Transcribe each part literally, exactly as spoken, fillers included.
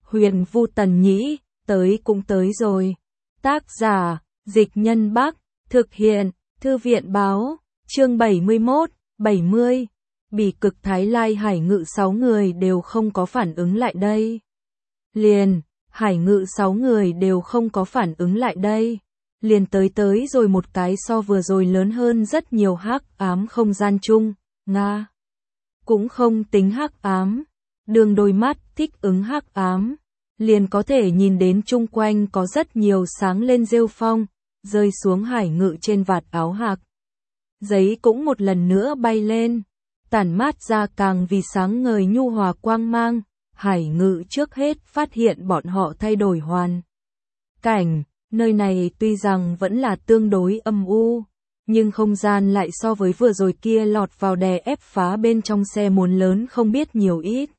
Huyền Vu Tần Nhĩ, tới cũng tới rồi. Tác giả, Dịch Nhân Bắc, thực hiện, Thư viện Báo, chương bảy mươi mốt, bảy mươi. Bỉ Cực Thái Lai Hải Ngự sáu người đều không có phản ứng lại đây. Liền, Hải Ngự sáu người đều không có phản ứng lại đây. Liền tới tới rồi một cái so vừa rồi lớn hơn rất nhiều hắc ám không gian chung, Nga. Cũng không tính hắc ám, đường đôi mắt thích ứng hắc ám, liền có thể nhìn đến chung quanh có rất nhiều sáng lên rêu phong, rơi xuống Hải Ngự trên vạt áo hạc. Giấy cũng một lần nữa bay lên, tản mát ra càng vì sáng ngời nhu hòa quang mang. Hải Ngự trước hết phát hiện bọn họ thay đổi hoàn cảnh, nơi này tuy rằng vẫn là tương đối âm u, nhưng không gian lại so với vừa rồi kia lọt vào đè ép phá bên trong xe muốn lớn không biết nhiều ít.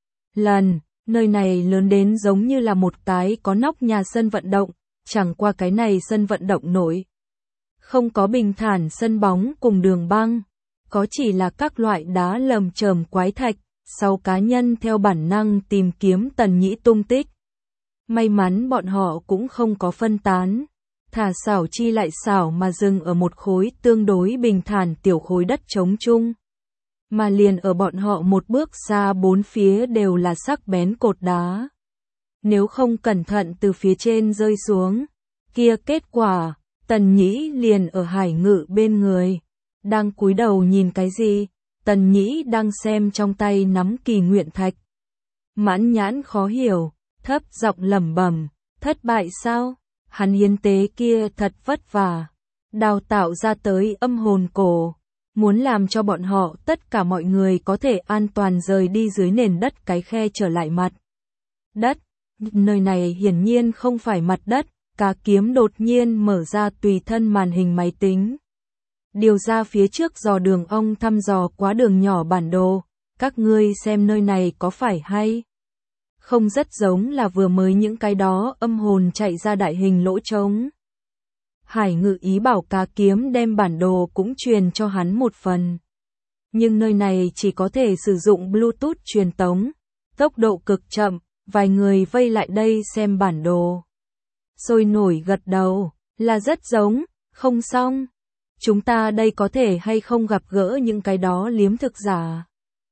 Lần, nơi này lớn đến giống như là một cái có nóc nhà sân vận động, chẳng qua cái này sân vận động nổi. Không có bình thản sân bóng cùng đường băng, có chỉ là các loại đá lởm chởm quái thạch. Sau cá nhân theo bản năng tìm kiếm Tần Nhĩ tung tích. May mắn bọn họ cũng không có phân tán, thả xảo chi lại xảo mà dừng ở một khối tương đối bình thản tiểu khối đất trống chung. Mà liền ở bọn họ một bước xa bốn phía đều là sắc bén cột đá. Nếu không cẩn thận từ phía trên rơi xuống, kia kết quả, Tần Nhĩ liền ở Hải Ngự bên người, đang cúi đầu nhìn cái gì? Tần Nhĩ đang xem trong tay nắm kỳ nguyện thạch. Mãn nhãn khó hiểu, thấp giọng lẩm bẩm, thất bại sao? Hắn hiến tế kia thật vất vả, đào tạo ra tới âm hồn cổ, muốn làm cho bọn họ tất cả mọi người có thể an toàn rời đi dưới nền đất cái khe trở lại mặt đất. Nơi này hiển nhiên không phải mặt đất, Cá Kiếm đột nhiên mở ra tùy thân màn hình máy tính. Điều ra phía trước dò đường ông thăm dò quá đường nhỏ bản đồ, các ngươi xem nơi này có phải hay không rất giống là vừa mới những cái đó âm hồn chạy ra đại hình lỗ trống. Hải Ngự ý bảo Cá Kiếm đem bản đồ cũng truyền cho hắn một phần. Nhưng nơi này chỉ có thể sử dụng Bluetooth truyền tống, tốc độ cực chậm, vài người vây lại đây xem bản đồ. Sôi nổi gật đầu, là rất giống, không xong. Chúng ta đây có thể hay không gặp gỡ những cái đó liếm thực giả.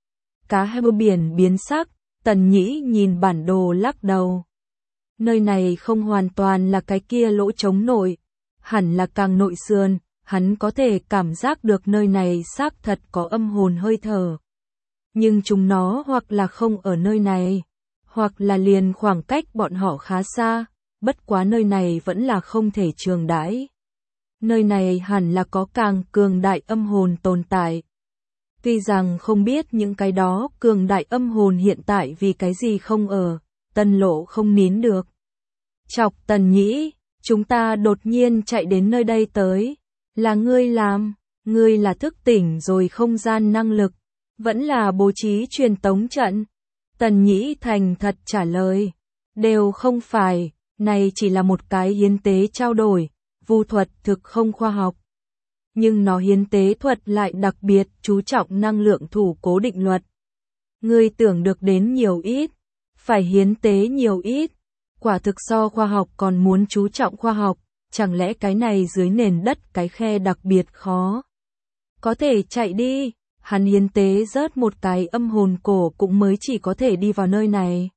Cá hai bờ biển biến sắc, Tần Nhĩ nhìn bản đồ lắc đầu. Nơi này không hoàn toàn là cái kia lỗ trống nội, hẳn là càng nội sườn, hắn có thể cảm giác được nơi này xác thật có âm hồn hơi thở. Nhưng chúng nó hoặc là không ở nơi này, hoặc là liền khoảng cách bọn họ khá xa, bất quá nơi này vẫn là không thể trường đãi. Nơi này hẳn là có càng cường đại âm hồn tồn tại. Tuy rằng không biết những cái đó cường đại âm hồn hiện tại vì cái gì không ở, Tân Lộ không nín được. Chọc Tần Nhĩ, chúng ta đột nhiên chạy đến nơi đây tới. Là ngươi làm, ngươi là thức tỉnh rồi không gian năng lực, vẫn là bố trí truyền tống trận. Tần Nhĩ thành thật trả lời, đều không phải, này chỉ là một cái hiến tế trao đổi. Vu thuật thực không khoa học, nhưng nó hiến tế thuật lại đặc biệt chú trọng năng lượng thủ cố định luật. Ngươi tưởng được đến nhiều ít, phải hiến tế nhiều ít, quả thực so khoa học còn muốn chú trọng khoa học, chẳng lẽ cái này dưới nền đất cái khe đặc biệt khó. Có thể chạy đi, hắn hiến tế rớt một cái âm hồn cổ cũng mới chỉ có thể đi vào nơi này.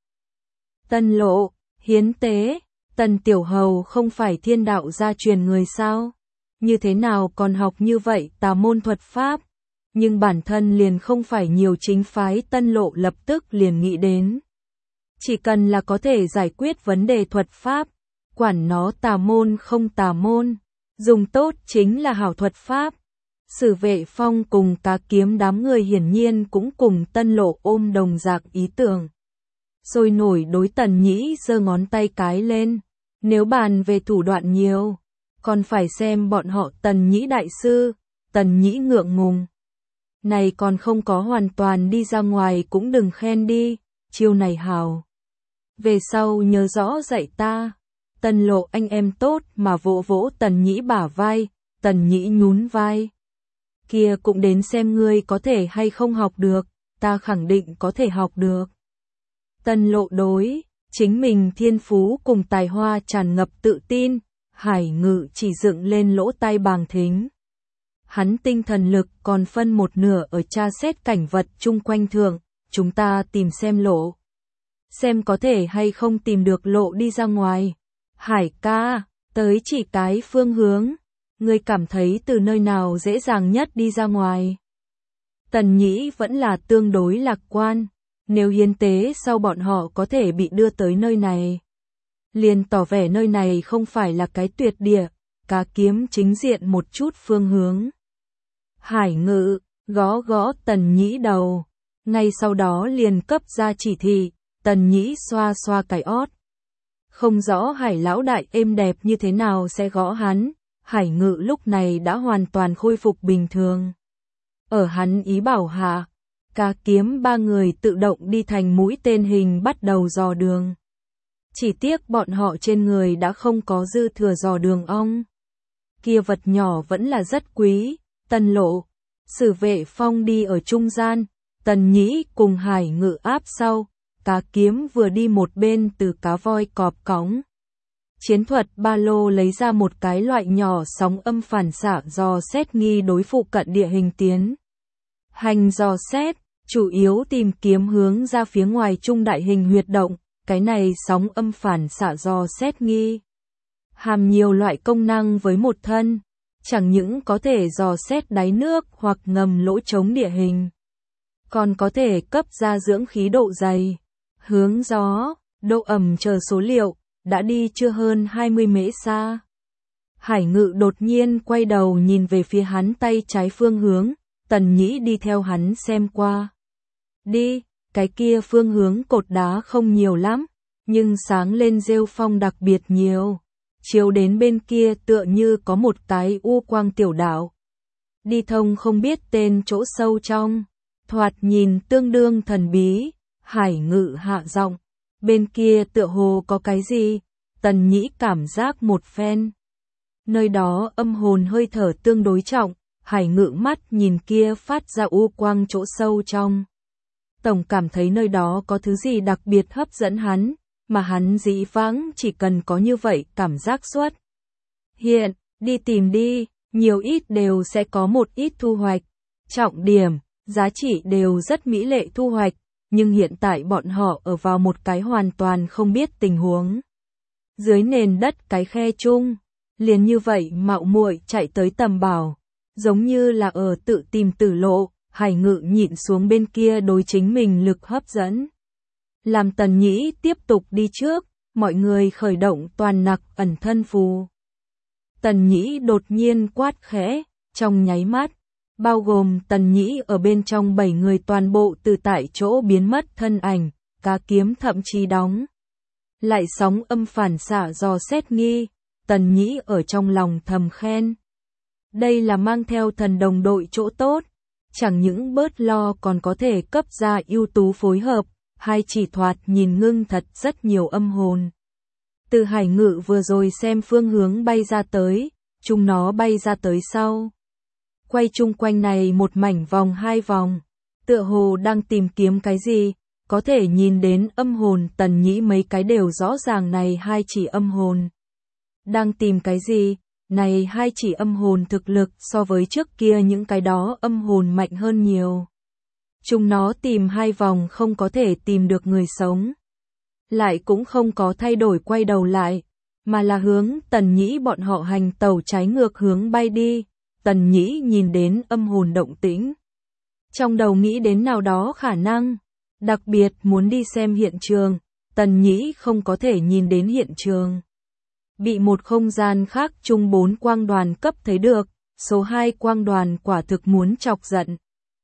Tân Lộ, hiến tế. Tần Tiểu Hầu không phải thiên đạo gia truyền người sao? Như thế nào còn học như vậy tà môn thuật pháp? Nhưng bản thân liền không phải nhiều chính phái. Tân Lộ lập tức liền nghĩ đến. Chỉ cần là có thể giải quyết vấn đề thuật pháp, quản nó tà môn không tà môn, dùng tốt chính là hảo thuật pháp. Sử Vệ Phong cùng Cá Kiếm đám người hiển nhiên cũng cùng Tân Lộ ôm đồng dạng ý tưởng. Sôi nổi đối Tần Nhĩ giơ ngón tay cái lên, nếu bàn về thủ đoạn nhiều, còn phải xem bọn họ Tần Nhĩ đại sư. Tần Nhĩ ngượng ngùng. Này còn không có hoàn toàn đi ra ngoài cũng đừng khen đi, chiêu này hào. Về sau nhớ rõ dạy ta. Tân Lộ anh em tốt mà vỗ vỗ Tần Nhĩ bả vai, Tần Nhĩ nhún vai. Kia cũng đến xem ngươi có thể hay không học được, ta khẳng định có thể học được. Tân Lộ đối Chính mình thiên phú cùng tài hoa tràn ngập tự tin, Hải Ngự chỉ dựng lên lỗ tai bàng thính. Hắn tinh thần lực còn phân một nửa ở tra xét cảnh vật chung quanh thượng, chúng ta tìm xem lộ. Xem có thể hay không tìm được lộ đi ra ngoài. Hải ca, tới chỉ cái phương hướng, ngươi cảm thấy từ nơi nào dễ dàng nhất đi ra ngoài. Tần Nhĩ vẫn là tương đối lạc quan, nếu hiến tế sau bọn họ có thể bị đưa tới nơi này. Liền tỏ vẻ nơi này không phải là cái tuyệt địa, Cá Kiếm chính diện một chút phương hướng. Hải Ngự, gõ gõ Tần Nhĩ đầu, ngay sau đó liền cấp ra chỉ thị, Tần Nhĩ xoa xoa cái ót. Không rõ Hải lão đại êm đẹp như thế nào sẽ gõ hắn, Hải Ngự lúc này đã hoàn toàn khôi phục bình thường. Ở hắn ý bảo hạ, Cá Kiếm ba người tự động đi thành mũi tên hình bắt đầu dò đường. Chỉ tiếc bọn họ trên người đã không có dư thừa dò đường ong. Kia vật nhỏ vẫn là rất quý, Tần Lộ, Sử Vệ Phong đi ở trung gian, Tần Nhĩ cùng Hải Ngự áp sau, Cá Kiếm vừa đi một bên từ cá voi cọp cõng. Chiến thuật ba lô lấy ra một cái loại nhỏ sóng âm phản xạ dò xét nghi đối phụ cận địa hình tiến. Hành dò xét, chủ yếu tìm kiếm hướng ra phía ngoài trung đại hình huyệt động, cái này sóng âm phản xạ dò xét nghi. Hàm nhiều loại công năng với một thân, chẳng những có thể dò xét đáy nước hoặc ngầm lỗ trống địa hình, còn có thể cấp ra dưỡng khí độ dày, hướng gió, độ ẩm chờ số liệu, đã đi chưa hơn hai mươi mễ xa. Hải Ngự đột nhiên quay đầu nhìn về phía hắn tay trái phương hướng, Tần Nhĩ đi theo hắn xem qua. Đi, cái kia phương hướng cột đá không nhiều lắm, nhưng sáng lên rêu phong đặc biệt nhiều. Chiếu đến bên kia tựa như có một cái u quang tiểu đảo. Đi thông không biết tên chỗ sâu trong, thoạt nhìn tương đương thần bí, Hải Ngự hạ giọng, bên kia tựa hồ có cái gì, Tần Nhĩ cảm giác một phen. Nơi đó âm hồn hơi thở tương đối trọng, Hải Ngự mắt nhìn kia phát ra u quang chỗ sâu trong. Tổng cảm thấy nơi đó có thứ gì đặc biệt hấp dẫn hắn, mà hắn dĩ vãng chỉ cần có như vậy cảm giác xuất. Hiện, đi tìm đi, nhiều ít đều sẽ có một ít thu hoạch. Trọng điểm, giá trị đều rất mỹ lệ thu hoạch, nhưng hiện tại bọn họ ở vào một cái hoàn toàn không biết tình huống. Dưới nền đất cái khe chung, liền như vậy mạo muội chạy tới tầm bảo, giống như là ở tự tìm tử lộ, Hải Ngự nhịn xuống bên kia đối chính mình lực hấp dẫn. Làm Tần Nhĩ tiếp tục đi trước, mọi người khởi động toàn nặc ẩn thân phù. Tần Nhĩ đột nhiên quát khẽ, trong nháy mắt, bao gồm Tần Nhĩ ở bên trong bảy người toàn bộ từ tại chỗ biến mất thân ảnh, Cá Kiếm thậm chí đóng. Lại sóng âm phản xạ dò xét nghi, Tần Nhĩ ở trong lòng thầm khen. Đây là mang theo thần đồng đội chỗ tốt, chẳng những bớt lo còn có thể cấp ra ưu tú phối hợp, hai chỉ thoạt nhìn ngưng thật rất nhiều âm hồn. Từ Hải Ngự vừa rồi xem phương hướng bay ra tới, chúng nó bay ra tới sau. Quay chung quanh này một mảnh vòng hai vòng, tựa hồ đang tìm kiếm cái gì, có thể nhìn đến âm hồn Tần Nhĩ mấy cái đều rõ ràng này hai chỉ âm hồn. Đang tìm cái gì? Này hai chỉ âm hồn thực lực so với trước kia những cái đó âm hồn mạnh hơn nhiều. Chúng nó tìm hai vòng không có thể tìm được người sống. Lại cũng không có thay đổi quay đầu lại, mà là hướng Tần Nhĩ bọn họ hành tàu trái ngược hướng bay đi. Tần Nhĩ nhìn đến âm hồn động tĩnh, trong đầu nghĩ đến nào đó khả năng, đặc biệt muốn đi xem hiện trường, Tần Nhĩ không có thể nhìn đến hiện trường. Bị một không gian khác chung bốn quang đoàn cấp thấy được, số hai quang đoàn quả thực muốn chọc giận.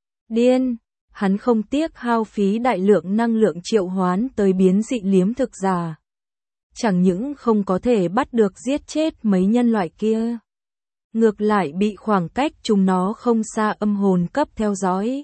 Điên, hắn không tiếc hao phí đại lượng năng lượng triệu hoán tới biến dị liếm thực giả. Chẳng những không có thể bắt được giết chết mấy nhân loại kia, ngược lại bị khoảng cách chúng nó không xa âm hồn cấp theo dõi.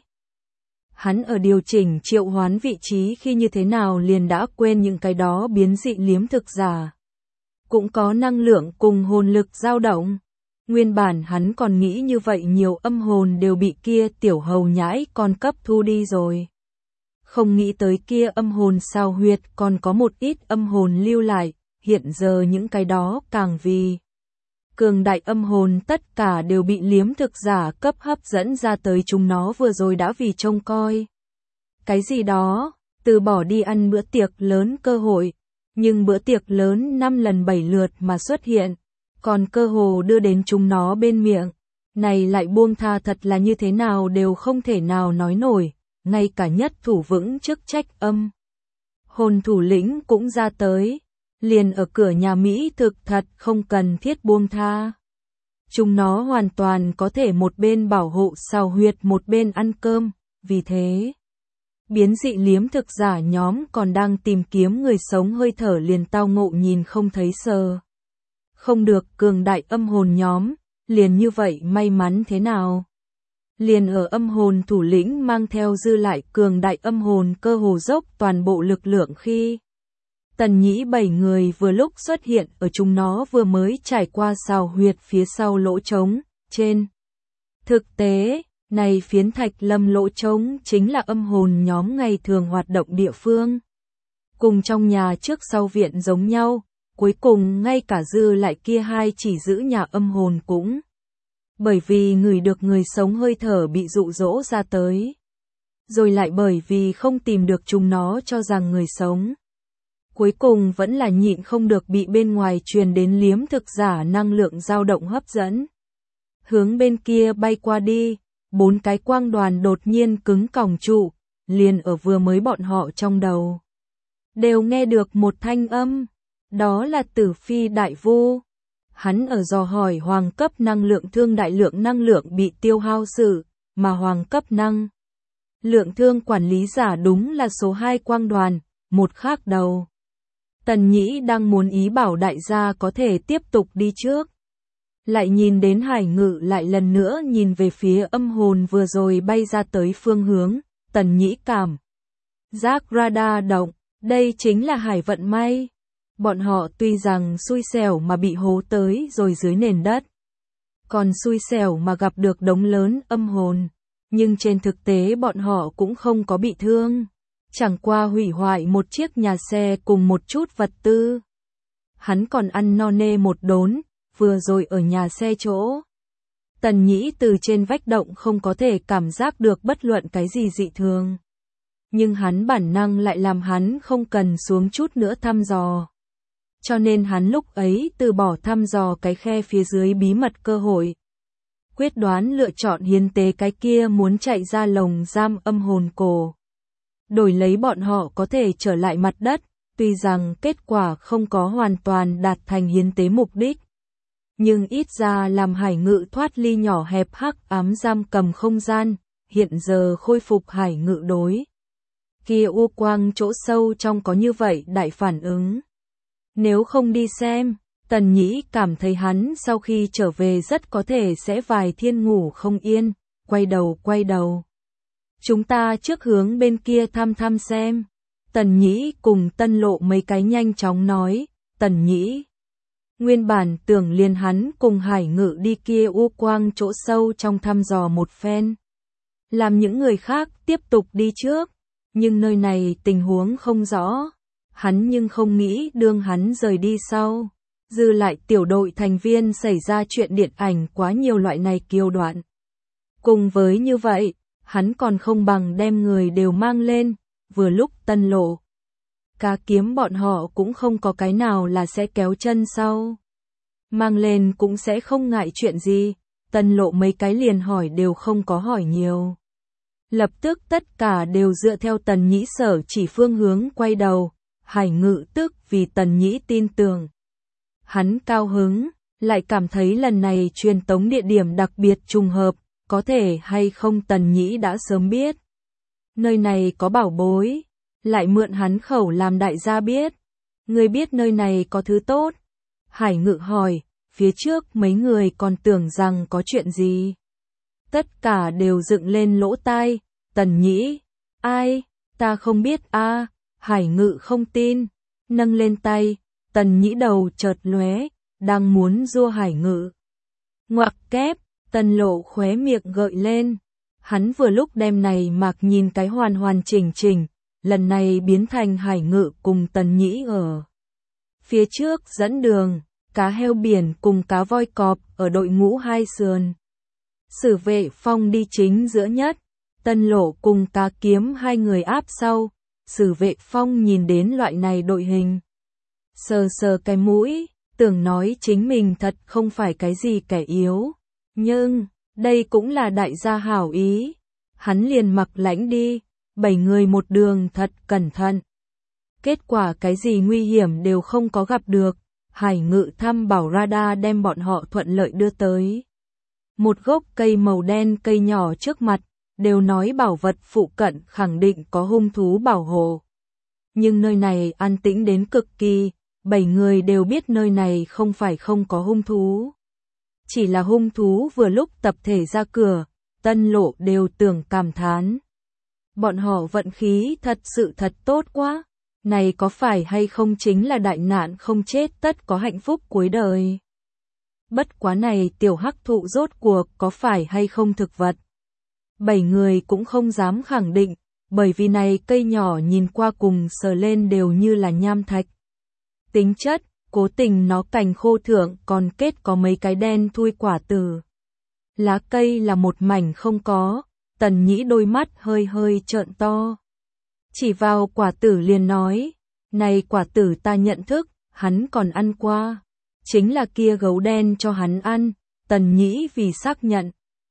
Hắn ở điều chỉnh triệu hoán vị trí khi như thế nào liền đã quên những cái đó biến dị liếm thực giả. Cũng có năng lượng cùng hồn lực dao động. Nguyên bản hắn còn nghĩ như vậy nhiều âm hồn đều bị kia tiểu hầu nhãi con cấp thu đi rồi. Không nghĩ tới kia âm hồn sao huyệt còn có một ít âm hồn lưu lại, hiện giờ những cái đó càng vì cường đại âm hồn tất cả đều bị liếm thực giả cấp hấp dẫn ra tới, chúng nó vừa rồi đã vì trông coi cái gì đó, từ bỏ đi ăn bữa tiệc lớn cơ hội, nhưng bữa tiệc lớn năm lần bảy lượt mà xuất hiện, còn cơ hồ đưa đến chúng nó bên miệng, này lại buông tha thật là như thế nào đều không thể nào nói nổi, ngay cả nhất thủ vững chức trách âm hồn thủ lĩnh cũng ra tới, liền ở cửa nhà Mỹ thực thật không cần thiết buông tha. Chúng nó hoàn toàn có thể một bên bảo hộ sao huyệt một bên ăn cơm, vì thế biến dị liếm thực giả nhóm còn đang tìm kiếm người sống hơi thở liền tao ngộ nhìn không thấy sờ. Không được cường đại âm hồn nhóm, liền như vậy may mắn thế nào. Liền ở âm hồn thủ lĩnh mang theo dư lại cường đại âm hồn cơ hồ dốc toàn bộ lực lượng khi Tần Nhĩ bảy người vừa lúc xuất hiện ở chúng nó vừa mới trải qua sào huyệt phía sau lỗ trống, trên. Thực tế, này phiến thạch lâm lỗ trống chính là âm hồn nhóm ngày thường hoạt động địa phương. Cùng trong nhà trước sau viện giống nhau, cuối cùng ngay cả dư lại kia hai chỉ giữ nhà âm hồn cũng. Bởi vì người được người sống hơi thở bị dụ dỗ ra tới. Rồi lại bởi vì không tìm được chúng nó cho rằng người sống. Cuối cùng vẫn là nhịn không được bị bên ngoài truyền đến liếm thực giả năng lượng dao động hấp dẫn. Hướng bên kia bay qua đi, bốn cái quang đoàn đột nhiên cứng còng trụ, liền ở vừa mới bọn họ trong đầu. Đều nghe được một thanh âm, đó là Tử Phi Đại Vu. Hắn ở dò hỏi hoàng cấp năng lượng thương đại lượng năng lượng bị tiêu hao sự, mà hoàng cấp năng lượng thương quản lý giả đúng là số hai quang đoàn, một khác đầu. Tần Nhĩ đang muốn ý bảo đại gia có thể tiếp tục đi trước. Lại nhìn đến Hải Ngự lại lần nữa nhìn về phía âm hồn vừa rồi bay ra tới phương hướng, Tần Nhĩ cảm giác radar động, đây chính là hải vận may. Bọn họ tuy rằng xui xẻo mà bị hố tới rồi dưới nền đất, còn xui xẻo mà gặp được đống lớn âm hồn, nhưng trên thực tế bọn họ cũng không có bị thương. Chẳng qua hủy hoại một chiếc nhà xe cùng một chút vật tư. Hắn còn ăn no nê một đốn, vừa rồi ở nhà xe chỗ. Tần Nhĩ từ trên vách động không có thể cảm giác được bất luận cái gì dị thường. Nhưng hắn bản năng lại làm hắn không cần xuống chút nữa thăm dò. Cho nên hắn lúc ấy từ bỏ thăm dò cái khe phía dưới bí mật cơ hội. Quyết đoán lựa chọn hiến tế cái kia muốn chạy ra lồng giam âm hồn cổ. Đổi lấy bọn họ có thể trở lại mặt đất, tuy rằng kết quả không có hoàn toàn đạt thành hiến tế mục đích. Nhưng ít ra làm Hải Ngự thoát ly nhỏ hẹp hắc ám giam cầm không gian, hiện giờ khôi phục Hải Ngự đối. Kia u quang chỗ sâu trong có như vậy đại phản ứng. Nếu không đi xem, Tần Nhĩ cảm thấy hắn sau khi trở về rất có thể sẽ vài thiên ngủ không yên, quay đầu quay đầu. Chúng ta trước hướng bên kia thăm thăm xem. Tần Nhĩ cùng Tân Lộ mấy cái nhanh chóng nói, Tần Nhĩ. Nguyên bản tưởng liền hắn cùng Hải Ngự đi kia u quang chỗ sâu trong thăm dò một phen. Làm những người khác tiếp tục đi trước, nhưng nơi này tình huống không rõ. Hắn nhưng không nghĩ đương hắn rời đi sau. Dư lại tiểu đội thành viên xảy ra chuyện điện ảnh quá nhiều loại này kiêu đoạn. Cùng với như vậy, hắn còn không bằng đem người đều mang lên, vừa lúc Tân Lộ. Cá kiếm bọn họ cũng không có cái nào là sẽ kéo chân sau. Mang lên cũng sẽ không ngại chuyện gì, Tân Lộ mấy cái liền hỏi đều không có hỏi nhiều. Lập tức tất cả đều dựa theo Tần Nhĩ sở chỉ phương hướng quay đầu, Hải Ngự tức vì Tần Nhĩ tin tưởng. Hắn cao hứng, lại cảm thấy lần này truyền tống địa điểm đặc biệt trùng hợp, có thể hay không Tần Nhĩ đã sớm biết. Nơi này có bảo bối, lại mượn hắn khẩu làm đại gia biết. Người biết nơi này có thứ tốt. Hải Ngự hỏi, phía trước mấy người còn tưởng rằng có chuyện gì. Tất cả đều dựng lên lỗ tai, Tần Nhĩ, ai, ta không biết a. Hải Ngự không tin, nâng lên tay, Tần Nhĩ đầu chợt lóe, đang muốn giua Hải Ngự. Ngoặc kép, Tần Lộ khóe miệng gợi lên, hắn vừa lúc đem này mặc nhìn cái hoàn hoàn chỉnh chỉnh, lần này biến thành Hải Ngự cùng Tần Nhĩ ở phía trước dẫn đường, cá heo biển cùng cá voi cọp ở đội ngũ hai sườn. Sử Vệ Phong đi chính giữa nhất, Tân Lộ cùng Cá Kiếm hai người áp sau. Sử Vệ Phong nhìn đến loại này đội hình, sờ sờ cái mũi, tưởng nói chính mình thật không phải cái gì kẻ yếu, nhưng đây cũng là đại gia hảo ý. Hắn liền mặc lãnh đi, bảy người một đường thật cẩn thận. Kết quả cái gì nguy hiểm đều không có gặp được, Hải Ngự thăm bảo radar đem bọn họ thuận lợi đưa tới một gốc cây màu đen cây nhỏ trước mặt, đều nói bảo vật phụ cận khẳng định có hung thú bảo hộ. Nhưng nơi này an tĩnh đến cực kỳ, bảy người đều biết nơi này không phải không có hung thú. Chỉ là hung thú vừa lúc tập thể ra cửa, Tân Lộ đều tưởng cảm thán. Bọn họ vận khí thật sự thật tốt quá, này có phải hay không chính là đại nạn không chết tất có hạnh phúc cuối đời. Bất quá này tiểu hắc thụ rốt cuộc có phải hay không thực vật. Bảy người cũng không dám khẳng định, bởi vì này cây nhỏ nhìn qua cùng sờ lên đều như là nham thạch. Tính chất, cố tình nó cành khô thượng còn kết có mấy cái đen thui quả tử. Lá cây là một mảnh không có, Tần Nhĩ đôi mắt hơi hơi trợn to. Chỉ vào quả tử liền nói, này quả tử ta nhận thức, hắn còn ăn qua. Chính là kia gấu đen cho hắn ăn, Tần Nhĩ vì xác nhận.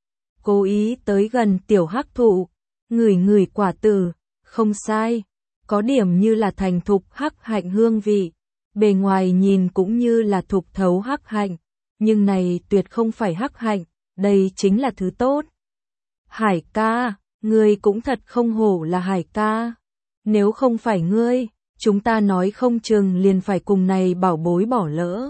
Cố ý tới gần tiểu hắc thụ, ngửi ngửi quả tử, không sai, có điểm như là thành thục hắc hạnh hương vị, bề ngoài nhìn cũng như là thục thấu hắc hạnh, nhưng này tuyệt không phải hắc hạnh, đây chính là thứ tốt. Hải ca, ngươi cũng thật không hổ là Hải ca, nếu không phải ngươi, chúng ta nói không chừng liền phải cùng này bảo bối bỏ lỡ.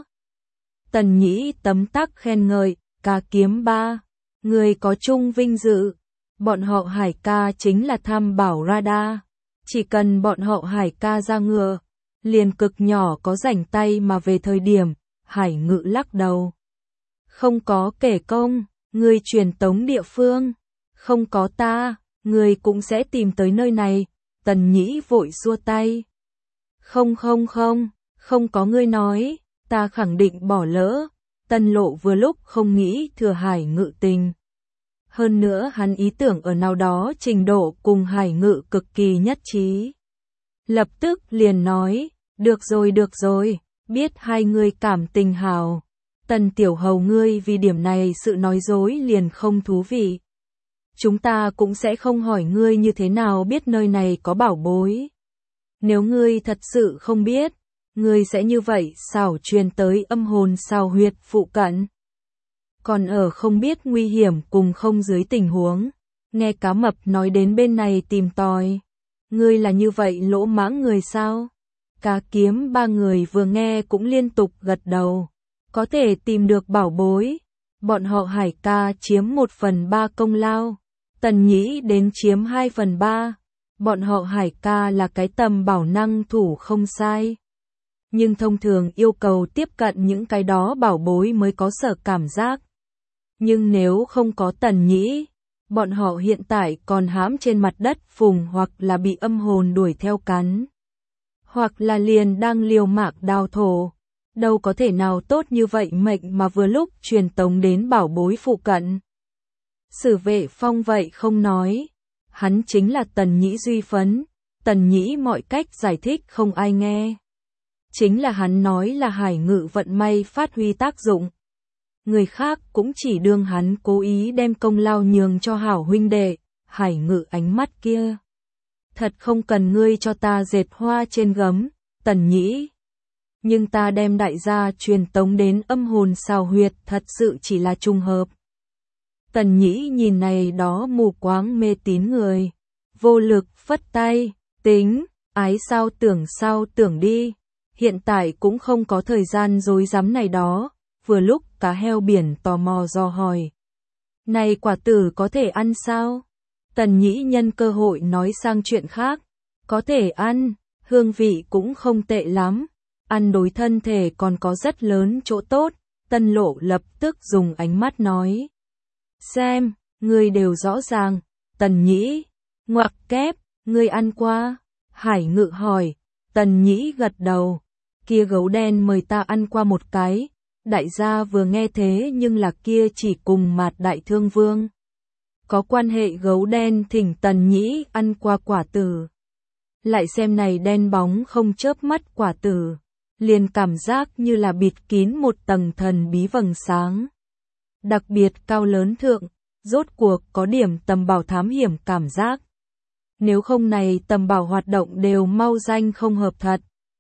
Tần Nhĩ tấm tắc khen ngợi, Cá Kiếm ba. Người có chung vinh dự, bọn họ Hải ca chính là tham bảo radar, chỉ cần bọn họ Hải ca ra ngựa, liền cực nhỏ có rảnh tay mà về thời điểm, Hải Ngự lắc đầu. Không có kể công, người truyền tống địa phương, không có ta, người cũng sẽ tìm tới nơi này, Tần Nhĩ vội xua tay. Không không không, không có ngươi nói, ta khẳng định bỏ lỡ. Tân Lộ vừa lúc không nghĩ thừa Hải Ngự tình. Hơn nữa hắn ý tưởng ở nào đó trình độ cùng Hải Ngự cực kỳ nhất trí. Lập tức liền nói, được rồi được rồi, biết hai người cảm tình hào. Tần tiểu hầu ngươi vì điểm này sự nói dối liền không thú vị. Chúng ta cũng sẽ không hỏi ngươi như thế nào biết nơi này có bảo bối. Nếu ngươi thật sự không biết, ngươi sẽ như vậy xảo truyền tới âm hồn xào huyệt phụ cận. Còn ở không biết nguy hiểm cùng không dưới tình huống, nghe Cá Mập nói đến bên này tìm tòi. Ngươi là như vậy lỗ mãng người sao? Cá Kiếm ba người vừa nghe cũng liên tục gật đầu. Có thể tìm được bảo bối. Bọn họ Hải ca chiếm một phần ba công lao. Tần Nhĩ đến chiếm hai phần ba. Bọn họ Hải ca là cái tầm bảo năng thủ không sai. Nhưng thông thường yêu cầu tiếp cận những cái đó bảo bối mới có sở cảm giác. Nhưng nếu không có Tần Nhĩ, bọn họ hiện tại còn hãm trên mặt đất phùng hoặc là bị âm hồn đuổi theo cắn. Hoặc là liền đang liều mạng đào thổ. Đâu có thể nào tốt như vậy mệnh mà vừa lúc truyền tống đến bảo bối phụ cận. Sử Vệ Phong vậy không nói. Hắn chính là Tần Nhĩ duy phấn. Tần Nhĩ mọi cách giải thích không ai nghe. Chính là hắn nói là Hải Ngự vận may phát huy tác dụng. Người khác cũng chỉ đương hắn cố ý đem công lao nhường cho hảo huynh đệ. Hải Ngự ánh mắt kia. Thật không cần ngươi cho ta dệt hoa trên gấm, Tần Nhĩ. Nhưng ta đem đại gia truyền tống đến âm hồn xào huyệt thật sự chỉ là trùng hợp. Tần Nhĩ nhìn này đó mù quáng mê tín người. Vô lực phất tay, tính, ái sao tưởng sao tưởng đi. Hiện tại cũng không có thời gian dối dám này đó. Vừa lúc cá heo biển tò mò dò hỏi. Này quả tử có thể ăn sao? Tần Nhĩ nhân cơ hội nói sang chuyện khác. Có thể ăn, hương vị cũng không tệ lắm. Ăn đối thân thể còn có rất lớn chỗ tốt. Tân Lộ lập tức dùng ánh mắt nói. Xem, ngươi đều rõ ràng. Tần Nhĩ, ngoặc kép, ngươi ăn qua. Hải Ngự hỏi, Tần Nhĩ gật đầu, kia gấu đen mời ta ăn qua một cái, đại gia vừa nghe thế nhưng là kia chỉ cùng Mạt Đại Thương Vương. Có quan hệ gấu đen thỉnh Tần Nhĩ ăn qua quả tử. Lại xem này đen bóng không chớp mắt quả tử, liền cảm giác như là bịt kín một tầng thần bí vầng sáng. Đặc biệt cao lớn thượng, rốt cuộc có điểm tầm bảo thám hiểm cảm giác. Nếu không này tầm bảo hoạt động đều mau danh không hợp thật.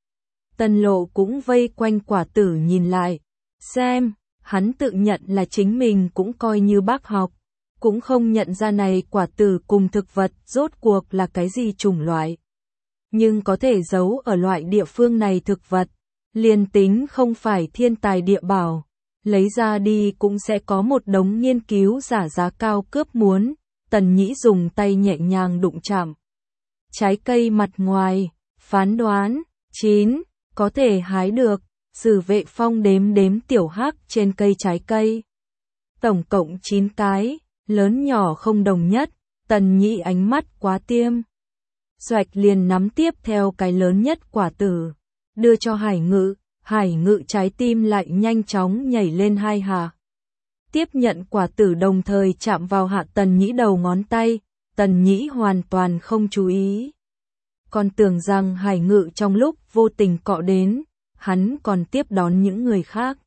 Tần Lộ cũng vây quanh quả tử nhìn lại, xem, hắn tự nhận là chính mình cũng coi như bác học, cũng không nhận ra này quả tử cùng thực vật rốt cuộc là cái gì chủng loại. Nhưng có thể giấu ở loại địa phương này thực vật, liền tính không phải thiên tài địa bảo, lấy ra đi cũng sẽ có một đống nghiên cứu giả giá cao cướp muốn. Tần Nhĩ dùng tay nhẹ nhàng đụng chạm trái cây mặt ngoài, phán đoán, chín, có thể hái được. Sử Vệ Phong đếm đếm tiểu hắc trên cây trái cây. Tổng cộng chín cái, lớn nhỏ không đồng nhất. Tần Nhĩ ánh mắt quá tiêm. Xoạch liền nắm tiếp theo cái lớn nhất quả tử, đưa cho Hải Ngự. Hải Ngự trái tim lại nhanh chóng nhảy lên hai hạ. Tiếp nhận quả tử đồng thời chạm vào hạ Tần Nhĩ đầu ngón tay. Tần Nhĩ hoàn toàn không chú ý. Còn tưởng rằng Hải Ngự trong lúc vô tình cọ đến, hắn còn tiếp đón những người khác.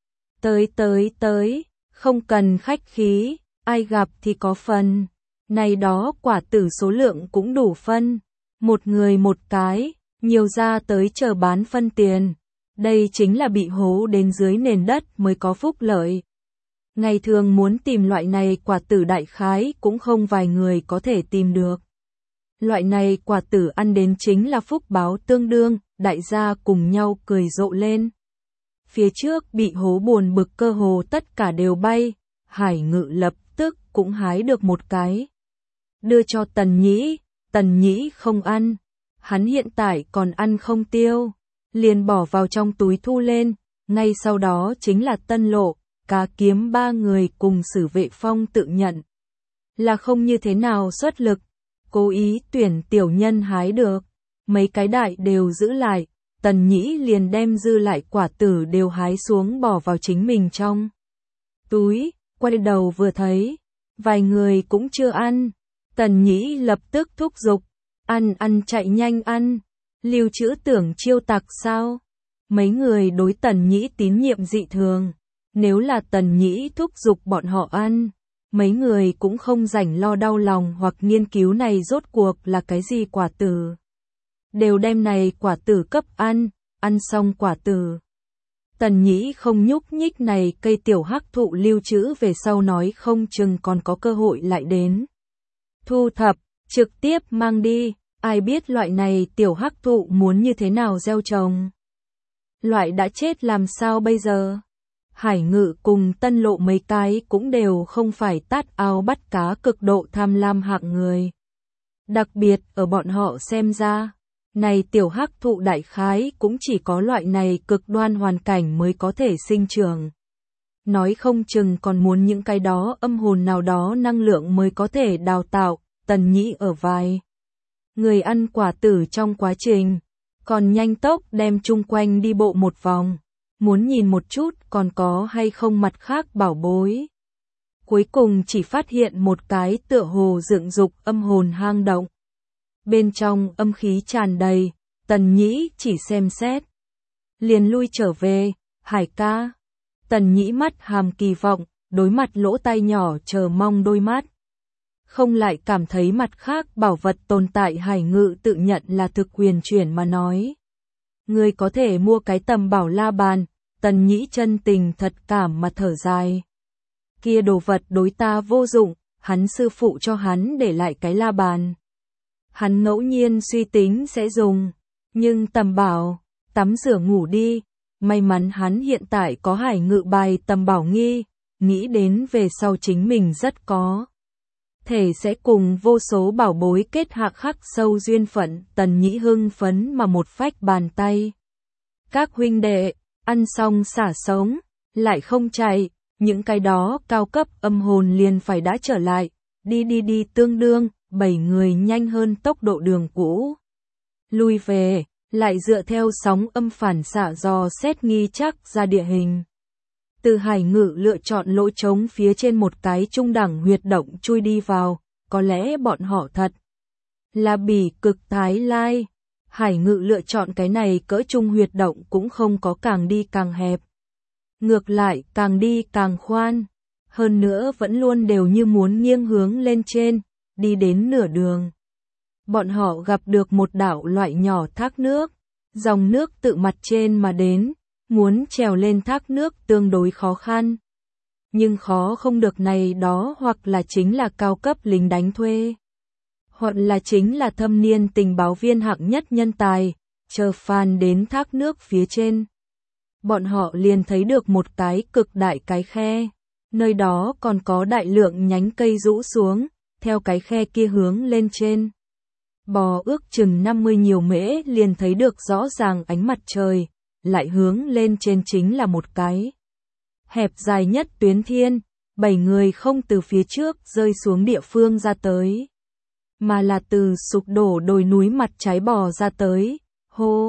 Tới tới tới, không cần khách khí, ai gặp thì có phần. Này đó quả tử số lượng cũng đủ phân. Một người một cái, nhiều ra tới chờ bán phân tiền. Đây chính là bị hố đến dưới nền đất mới có phúc lợi. Ngày thường muốn tìm loại này quả tử đại khái cũng không vài người có thể tìm được. Loại này quả tử ăn đến chính là phúc báo tương đương, đại gia cùng nhau cười rộ lên. Phía trước bị hố buồn bực cơ hồ tất cả đều bay, Hải Ngự lập tức cũng hái được một cái. Đưa cho Tần Nhĩ, Tần Nhĩ không ăn, hắn hiện tại còn ăn không tiêu, liền bỏ vào trong túi thu lên, ngay sau đó chính là Tân Lộ, Cá Kiếm ba người cùng Sử Vệ Phong tự nhận. Là không như thế nào xuất lực, cố ý tuyển tiểu nhân hái được, mấy cái đại đều giữ lại, Tần Nhĩ liền đem dư lại quả tử đều hái xuống bỏ vào chính mình trong túi, quay đầu vừa thấy, vài người cũng chưa ăn, Tần Nhĩ lập tức thúc giục, ăn ăn chạy nhanh ăn, lưu trữ tưởng chiêu tặc sao? Mấy người đối Tần Nhĩ tín nhiệm dị thường, nếu là Tần Nhĩ thúc giục bọn họ ăn, mấy người cũng không rảnh lo đau lòng hoặc nghiên cứu này rốt cuộc là cái gì quả tử. Đều đem này quả tử cấp ăn, ăn xong quả tử. Tần Nhĩ không nhúc nhích này cây tiểu hắc thụ lưu trữ về sau nói không chừng còn có cơ hội lại đến. Thu thập, trực tiếp mang đi, ai biết loại này tiểu hắc thụ muốn như thế nào gieo trồng. Loại đã chết làm sao bây giờ? Hải Ngự cùng Tân Lộ mấy cái cũng đều không phải tát ao bắt cá cực độ tham lam hạng người. Đặc biệt ở bọn họ xem ra, này tiểu hắc thụ đại khái cũng chỉ có loại này cực đoan hoàn cảnh mới có thể sinh trưởng. Nói không chừng còn muốn những cái đó âm hồn nào đó năng lượng mới có thể đào tạo. Tần Nhĩ ở vai người ăn quả tử trong quá trình, còn nhanh tốc đem chung quanh đi bộ một vòng, muốn nhìn một chút còn có hay không mặt khác bảo bối. Cuối cùng chỉ phát hiện một cái tựa hồ dựng dục âm hồn hang động. Bên trong âm khí tràn đầy, Tần Nhĩ chỉ xem xét. Liền lui trở về, Hải ca. Tần Nhĩ mắt hàm kỳ vọng, đối mặt lỗ tai nhỏ chờ mong đôi mắt. Không lại cảm thấy mặt khác bảo vật tồn tại. Hải Ngự tự nhận là thực quyền chuyển mà nói. Người có thể mua cái tầm bảo la bàn, Tần Nhĩ chân tình thật cảm mà thở dài. Kia đồ vật đối ta vô dụng, hắn sư phụ cho hắn để lại cái la bàn. Hắn ngẫu nhiên suy tính sẽ dùng, nhưng tầm bảo, tắm rửa ngủ đi, may mắn hắn hiện tại có Hải Ngự bài tầm bảo nghi, nghĩ đến về sau chính mình rất có thể sẽ cùng vô số bảo bối kết hạ khắc sâu duyên phận. Tần Nhĩ hưng phấn mà một phách bàn tay. Các huynh đệ, ăn xong xả sống, lại không chạy, những cái đó cao cấp âm hồn liền phải đã trở lại, đi đi đi tương đương, bảy người nhanh hơn tốc độ đường cũ. lui về, lại dựa theo sóng âm phản xạ dò xét nghi chắc ra địa hình. Từ Hải Ngự lựa chọn lỗ trống phía trên một cái trung đẳng huyệt động chui đi vào, có lẽ bọn họ thật là bỉ cực Thái Lai. Hải Ngự lựa chọn cái này cỡ trung huyệt động cũng không có càng đi càng hẹp. Ngược lại, càng đi càng khoan. Hơn nữa vẫn luôn đều như muốn nghiêng hướng lên trên, đi đến nửa đường. Bọn họ gặp được một đảo loại nhỏ thác nước. Dòng nước tự mặt trên mà đến, muốn trèo lên thác nước tương đối khó khăn. Nhưng khó không được này đó hoặc là chính là cao cấp lính đánh thuê. Hoặc là chính là thâm niên tình báo viên hạng nhất nhân tài, chờ phàn đến thác nước phía trên. Bọn họ liền thấy được một cái cực đại cái khe, nơi đó còn có đại lượng nhánh cây rũ xuống, theo cái khe kia hướng lên trên. Bò ước chừng năm mươi nhiều mễ liền thấy được rõ ràng ánh mặt trời, lại hướng lên trên chính là một cái hẹp dài nhất tuyến thiên, bảy người không từ phía trước rơi xuống địa phương ra tới, mà là từ sụp đổ đồi núi mặt trái bò ra tới, hô.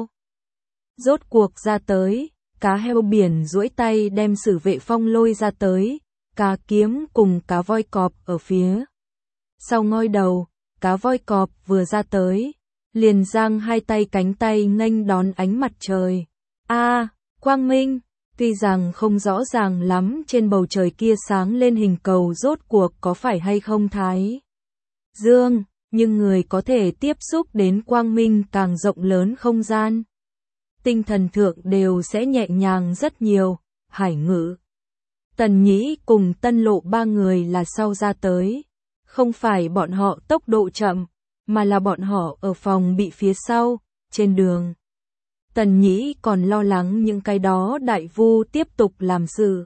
Rốt cuộc ra tới, cá heo biển duỗi tay đem Sử Vệ Phong lôi ra tới, cá kiếm cùng cá voi cọp ở phía sau ngoi đầu, cá voi cọp vừa ra tới, liền giang hai tay cánh tay nghênh đón ánh mặt trời. A, quang minh, tuy rằng không rõ ràng lắm trên bầu trời kia sáng lên hình cầu rốt cuộc có phải hay không thái dương, nhưng người có thể tiếp xúc đến quang minh càng rộng lớn không gian. Tinh thần thượng đều sẽ nhẹ nhàng rất nhiều. Hải Ngự, Tần Nhĩ cùng Tân Lộ ba người là sau ra tới. Không phải bọn họ tốc độ chậm, mà là bọn họ ở phòng bị phía sau, trên đường. Tần Nhĩ còn lo lắng những cái đó đại vu tiếp tục làm sự.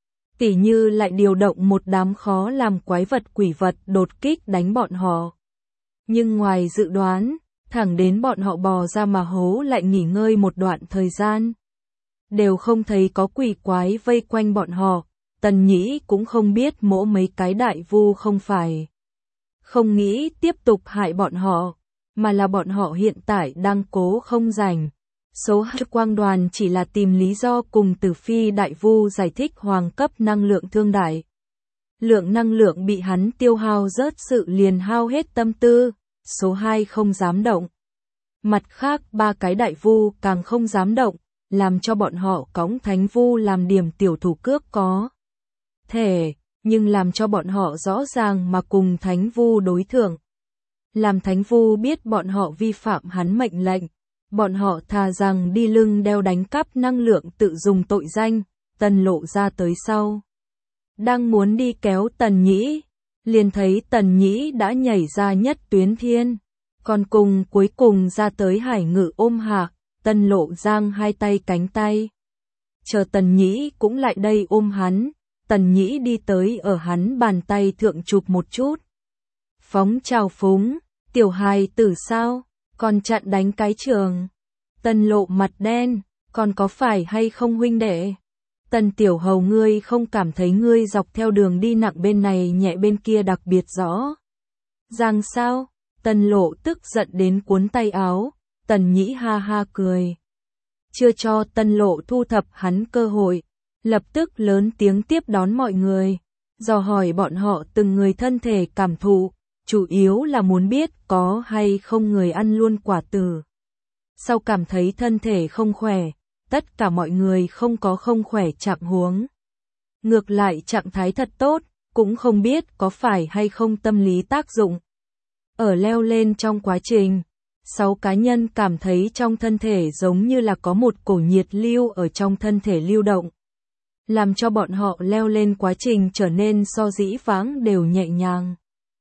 Tỉ như lại điều động một đám khó làm quái vật quỷ vật đột kích đánh bọn họ. Nhưng ngoài dự đoán, thẳng đến bọn họ bò ra mà hố lại nghỉ ngơi một đoạn thời gian. Đều không thấy có quỷ quái vây quanh bọn họ, Tần Nhĩ cũng không biết mỗ mấy cái đại vu không phải. Không nghĩ tiếp tục hại bọn họ, mà là bọn họ hiện tại đang cố không rảnh. Số hai quang đoàn chỉ là tìm lý do cùng Tử Phi đại vu giải thích hoàng cấp năng lượng thương đại. Lượng năng lượng bị hắn tiêu hao rớt sự liền hao hết tâm tư, số hai không dám động. Mặt khác ba cái đại vu càng không dám động, làm cho bọn họ cõng thánh vu làm điểm tiểu thủ cước có thể, nhưng làm cho bọn họ rõ ràng mà cùng thánh vu đối thượng. Làm thánh vu biết bọn họ vi phạm hắn mệnh lệnh, bọn họ thà rằng đi lưng đeo đánh cắp năng lượng tự dùng tội danh. Tần Lộ ra tới sau, đang muốn đi kéo Tần Nhĩ, liền thấy Tần Nhĩ đã nhảy ra nhất tuyến thiên, còn cùng cuối cùng ra tới Hải Ngự ôm hạ. Tần Lộ giang hai tay cánh tay, chờ Tần Nhĩ cũng lại đây ôm hắn. Tần Nhĩ đi tới ở hắn bàn tay thượng chụp một chút, phóng trào phúng, tiểu hài tử sao, còn chặn đánh cái trường. Tần Lộ mặt đen, còn có phải hay không huynh đệ? Tần tiểu hầu ngươi không cảm thấy ngươi dọc theo đường đi nặng bên này nhẹ bên kia đặc biệt rõ ràng sao? Tần Lộ tức giận đến cuốn tay áo. Tần Nhĩ ha ha cười, chưa cho Tần Lộ thu thập hắn cơ hội, lập tức lớn tiếng tiếp đón mọi người, dò hỏi bọn họ từng người thân thể cảm thụ, chủ yếu là muốn biết có hay không người ăn luôn quả tử. Sau cảm thấy thân thể không khỏe, tất cả mọi người không có không khỏe trạng huống. Ngược lại trạng thái thật tốt, cũng không biết có phải hay không tâm lý tác dụng. Ở leo lên trong quá trình, sáu cá nhân cảm thấy trong thân thể giống như là có một cổ nhiệt lưu ở trong thân thể lưu động, làm cho bọn họ leo lên quá trình trở nên so dĩ vãng đều nhẹ nhàng.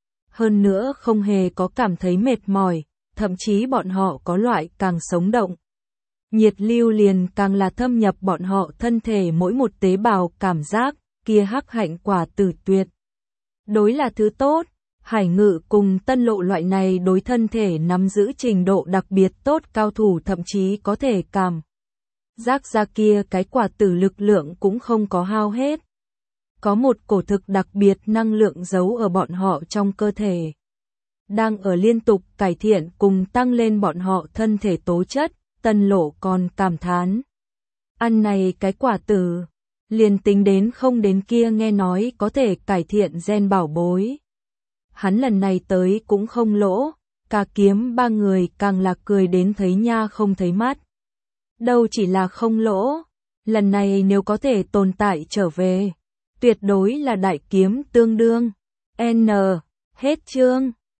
Hơn nữa không hề có cảm thấy mệt mỏi, thậm chí bọn họ có loại càng sống động. Nhiệt lưu liền càng là thâm nhập bọn họ thân thể mỗi một tế bào, cảm giác kia hắc hạnh quả tử tuyệt đối là thứ tốt. Hải Ngự cùng Tân Lộ loại này đối thân thể nắm giữ trình độ đặc biệt tốt cao thủ thậm chí có thể cảm giác ra kia cái quả tử lực lượng cũng không có hao hết. Có một cổ thực đặc biệt năng lượng giấu ở bọn họ trong cơ thể. đang ở liên tục cải thiện cùng tăng lên bọn họ thân thể tố chất, Tân Lộ còn cảm thán. Ăn này cái quả tử, liền tính đến không đến kia nghe nói có thể cải thiện gen bảo bối. Hắn lần này tới cũng không lỗ, cả kiếm ba người càng là cười đến thấy nha không thấy mắt. Đâu chỉ là không lỗ, lần này nếu có thể tồn tại trở về, tuyệt đối là đại kiếm tương đương. N. Hết chương.